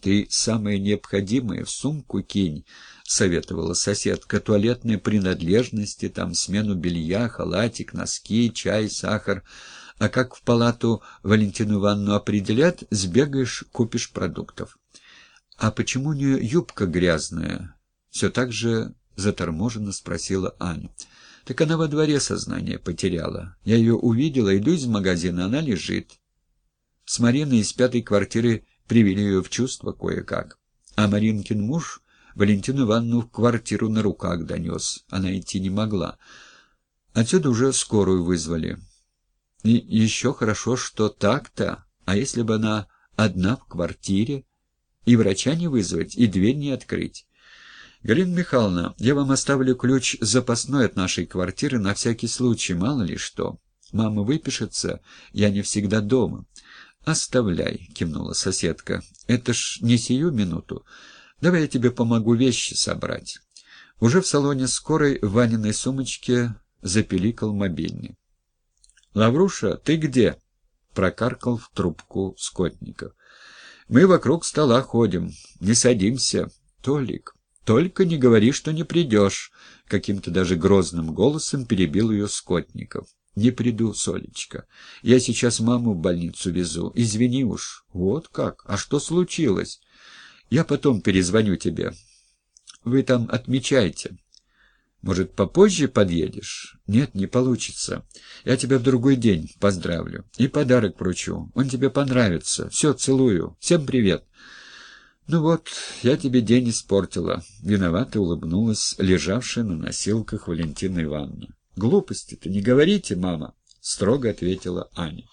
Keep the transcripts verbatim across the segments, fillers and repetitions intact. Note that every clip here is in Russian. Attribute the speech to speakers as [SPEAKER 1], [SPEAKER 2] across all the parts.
[SPEAKER 1] Ты самое необходимое в сумку кинь, — советовала соседка. Туалетные принадлежности, там смену белья, халатик, носки, чай, сахар. А как в палату Валентину Ивановну определят, сбегаешь, купишь продуктов. — А почему у нее юбка грязная? — все так же заторможенно спросила Аня. — Так она во дворе сознание потеряла. Я ее увидела, иду из магазина, она лежит. С Мариной из пятой квартиры привели ее в чувство кое-как. А Маринкин муж Валентину Ивановну в квартиру на руках донес. Она идти не могла. Отсюда уже скорую вызвали. И еще хорошо, что так-то. А если бы она одна в квартире? И врача не вызвать, и дверь не открыть. Галина Михайловна, я вам оставлю ключ запасной от нашей квартиры на всякий случай, мало ли что. Мама выпишется, я не всегда дома. «Оставляй», — кивнула соседка. «Это ж не сию минуту. Давай я тебе помогу вещи собрать». Уже в салоне скорой в Ваниной сумочке запеликал мобильный. «Лавруша, ты где?» — прокаркал в трубку Скотников. «Мы вокруг стола ходим, не садимся. Толик, только не говори, что не придешь», — каким-то даже грозным голосом перебил ее Скотников. «Не приду, Солечка. Я сейчас маму в больницу везу. Извини уж». «Вот как? А что случилось?» «Я потом перезвоню тебе. Вы там отмечайте. Может, попозже подъедешь?» «Нет, не получится. Я тебя в другой день поздравлю. И подарок вручу. Он тебе понравится. Все, целую. Всем привет». «Ну вот, я тебе день испортила», — виновато улыбнулась лежавшая на носилках Валентина Ивановна. «Глупости-то не говорите, мама», — строго ответила Аня.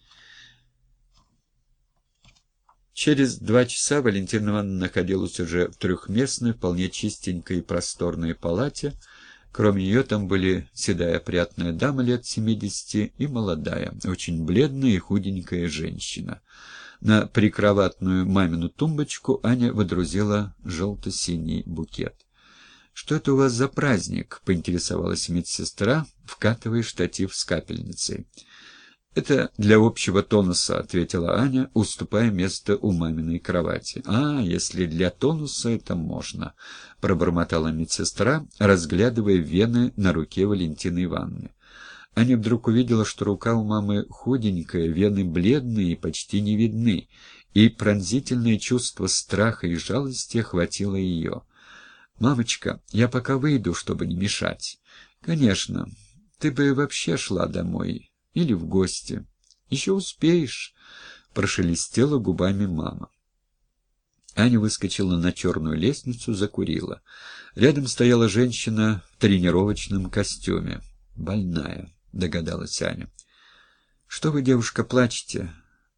[SPEAKER 1] Через два часа Валентина Ивановна находилась уже в трехместной, вполне чистенькой и просторной палате. Кроме нее там были седая опрятная дама лет семидесяти и молодая, очень бледная и худенькая женщина. На прикроватную мамину тумбочку Аня водрузила желто-синий букет. «Что это у вас за праздник?» — поинтересовалась медсестра, вкатывая штатив с капельницей. «Это для общего тонуса», — ответила Аня, уступая место у маминой кровати. «А, если для тонуса, это можно», — пробормотала медсестра, разглядывая вены на руке Валентины Ивановны. Аня вдруг увидела, что рука у мамы худенькая, вены бледные и почти не видны, и пронзительное чувство страха и жалости охватило ее. «Мамочка, я пока выйду, чтобы не мешать». «Конечно. Ты бы вообще шла домой. Или в гости. Еще успеешь», — прошелестела губами мама. Аня выскочила на черную лестницу, закурила. Рядом стояла женщина в тренировочном костюме. «Больная», — догадалась Аня. «Что вы, девушка, плачете?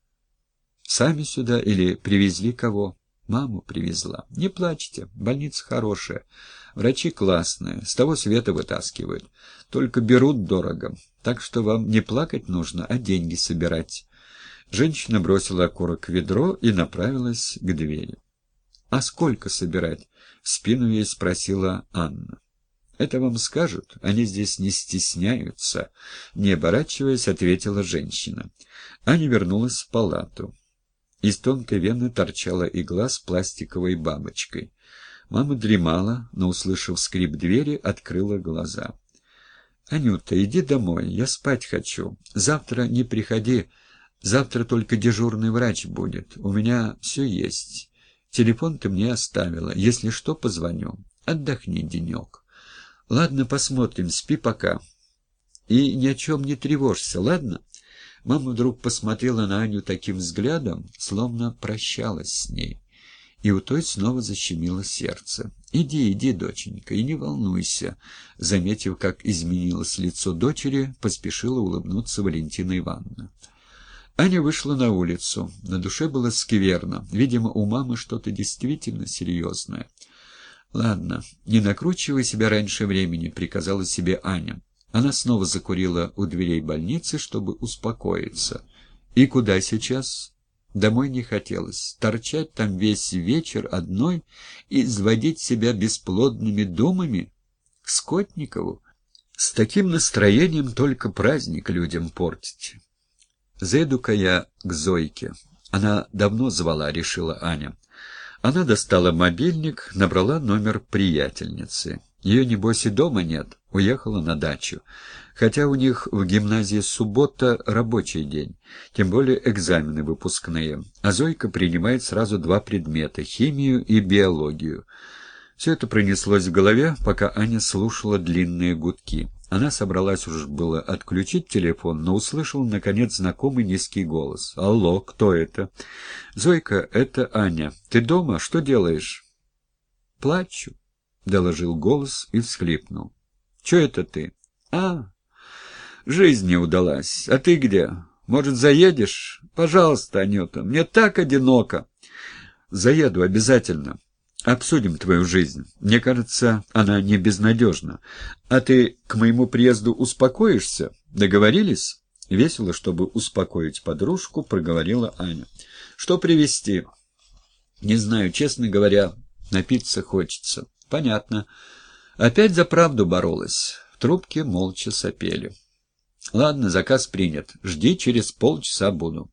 [SPEAKER 1] Сами сюда или привезли кого?» «Маму привезла». «Не плачьте, больница хорошая. Врачи классные, с того света вытаскивают. Только берут дорого, так что вам не плакать нужно, а деньги собирать». Женщина бросила окурок в ведро и направилась к двери. «А сколько собирать?» — в спину ей спросила Анна. «Это вам скажут, они здесь не стесняются», — не оборачиваясь, ответила женщина. Аня вернулась в палату. Из тонкой вены торчала игла с пластиковой бабочкой. Мама дремала, но, услышав скрип двери, открыла глаза. «Анюта, иди домой, я спать хочу. Завтра не приходи, завтра только дежурный врач будет. У меня все есть. Телефон ты мне оставила, если что, позвоню. Отдохни денек». «Ладно, посмотрим, спи пока. И ни о чем не тревожься, ладно?» Мама вдруг посмотрела на Аню таким взглядом, словно прощалась с ней. И у той снова защемило сердце. «Иди, иди, доченька, и не волнуйся», — заметив, как изменилось лицо дочери, поспешила улыбнуться Валентина Ивановна. Аня вышла на улицу. На душе было скверно. Видимо, у мамы что-то действительно серьезное. «Ладно, не накручивай себя раньше времени», — приказала себе Аня. Она снова закурила у дверей больницы, чтобы успокоиться. И куда сейчас? Домой не хотелось. Торчать там весь вечер одной и изводить себя бесплодными думами? К Скотникову? С таким настроением только праздник людям портить. «Заеду-ка я к Зойке. Она давно звала», — решила Аня. Она достала мобильник, набрала номер приятельницы. Ее, небось, и дома нет, уехала на дачу. Хотя у них в гимназии суббота рабочий день, тем более экзамены выпускные. А Зойка принимает сразу два предмета — химию и биологию. Все это пронеслось в голове, пока Аня слушала длинные гудки. Она собралась уж было отключить телефон, но услышала, наконец, знакомый низкий голос. «Алло, кто это?» «Зойка, это Аня. Ты дома? Что делаешь?» «Плачу», — доложил голос и всхлипнул. «Че это ты?» «А, жизнь не удалась. А ты где? Может, заедешь? Пожалуйста, Анюта, мне так одиноко». «Заеду обязательно. Обсудим твою жизнь. Мне кажется, она не безнадежна. А ты к моему приезду успокоишься? Договорились?» Весело, чтобы успокоить подружку, проговорила Аня. «Что привезти?» «Не знаю, честно говоря, напиться хочется». «Понятно. Опять за правду боролась». В трубке молча сопели. «Ладно, заказ принят. Жди, через полчаса буду».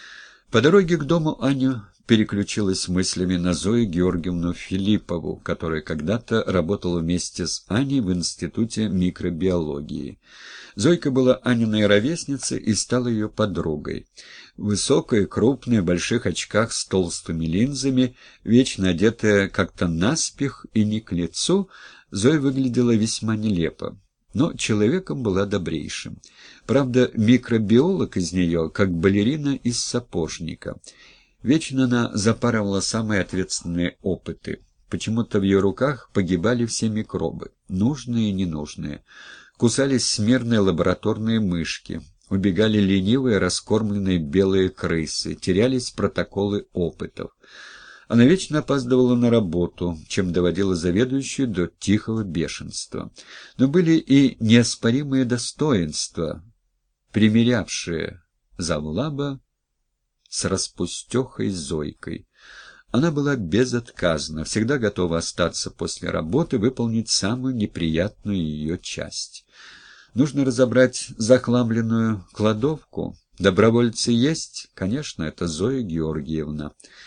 [SPEAKER 1] По дороге к дому Аня переключилась мыслями на Зою Георгиевну Филиппову, которая когда-то работала вместе с Аней в Институте микробиологии. Зойка была Аниной ровесницей и стала ее подругой. Высокая, крупная, в больших очках с толстыми линзами, вечно одетая как-то наспех и не к лицу, Зоя выглядела весьма нелепо, но человеком была добрейшим. Правда, микробиолог из нее, как балерина из сапожника. Вечно она запарывала самые ответственные опыты. Почему-то в ее руках погибали все микробы, нужные и ненужные. Кусались смирные лабораторные мышки, убегали ленивые раскормленные белые крысы, терялись протоколы опытов. Она вечно опаздывала на работу, чем доводила заведующую до тихого бешенства. Но были и неоспоримые достоинства, примирявшие завлаба с распустехой Зойкой. Она была безотказна, всегда готова остаться после работы, выполнить самую неприятную ее часть. Нужно разобрать захламленную кладовку. Добровольцы есть? Конечно, это Зоя Георгиевна.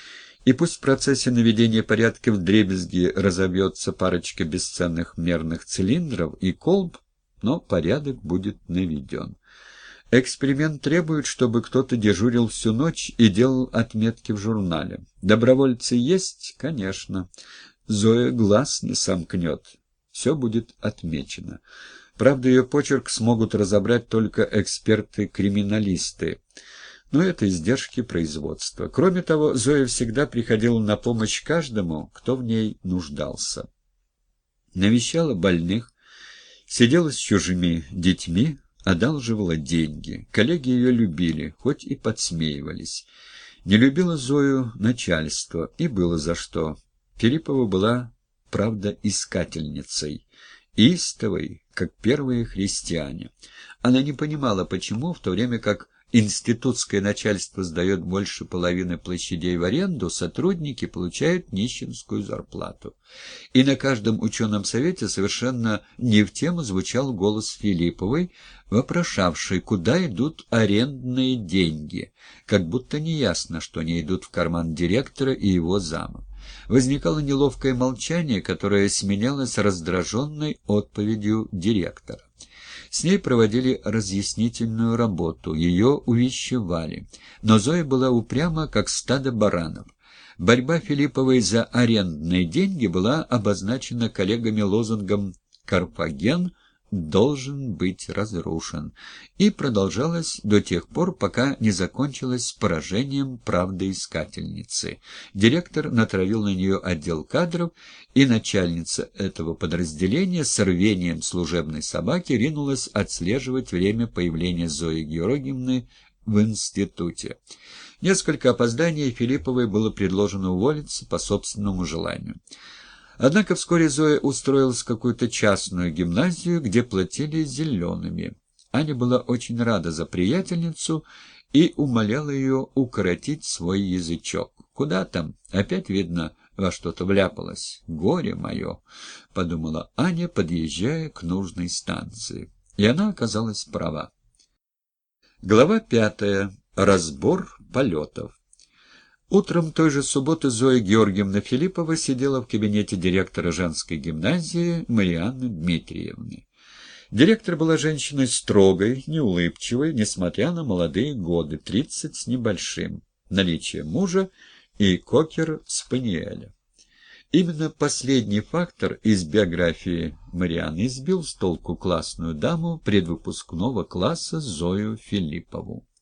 [SPEAKER 1] И пусть в процессе наведения порядка вдребезги разобьется парочка бесценных мерных цилиндров и колб, но порядок будет наведен. Эксперимент требует, чтобы кто-то дежурил всю ночь и делал отметки в журнале. Добровольцы есть? Конечно. Зоя глаз не сомкнет. Все будет отмечено. Правда, ее почерк смогут разобрать только эксперты-криминалисты. Но это издержки производства. Кроме того, Зоя всегда приходила на помощь каждому, кто в ней нуждался. Навещала больных, сидела с чужими детьми, одалживала деньги. Коллеги ее любили, хоть и подсмеивались. Не любила Зою начальство, и было за что. Филиппова была, правда, искательницей, истовой, как первые христиане. Она не понимала, почему, в то время как институтское начальство сдает больше половины площадей в аренду, сотрудники получают нищенскую зарплату. И на каждом ученом совете совершенно не в тему звучал голос Филипповой, вопрошавший, куда идут арендные деньги, как будто неясно, что они идут в карман директора и его зама. Возникало неловкое молчание, которое сменялось раздраженной отповедью директора. С ней проводили разъяснительную работу, ее увещевали. Но Зоя была упряма, как стадо баранов. Борьба Филипповой за арендные деньги была обозначена коллегами лозунгом «Карфаген должен быть разрушен» и продолжалась до тех пор, пока не закончилась поражением правдоискательницы. Директор натравил на нее отдел кадров, и начальница этого подразделения с рвением служебной собаки ринулась отслеживать время появления Зои Георгиевны в институте. Несколько опозданий Филипповой было предложено уволиться по собственному желанию. Однако вскоре Зоя устроилась в какую-то частную гимназию, где платили зелеными. Аня была очень рада за приятельницу и умоляла ее укоротить свой язычок. «Куда там? Опять, видно, во что-то вляпалась. Горе мое!» — подумала Аня, подъезжая к нужной станции. И она оказалась права. Глава пятая. Разбор полетов. Утром той же субботы Зоя Георгиевна Филиппова сидела в кабинете директора женской гимназии Марианны Дмитриевны. Директор была женщиной строгой, неулыбчивой, несмотря на молодые годы, тридцать с небольшим, наличие мужа и кокер-спаниеля. Именно последний фактор из биографии Марианны избил с толку классную даму предвыпускного класса Зою Филиппову.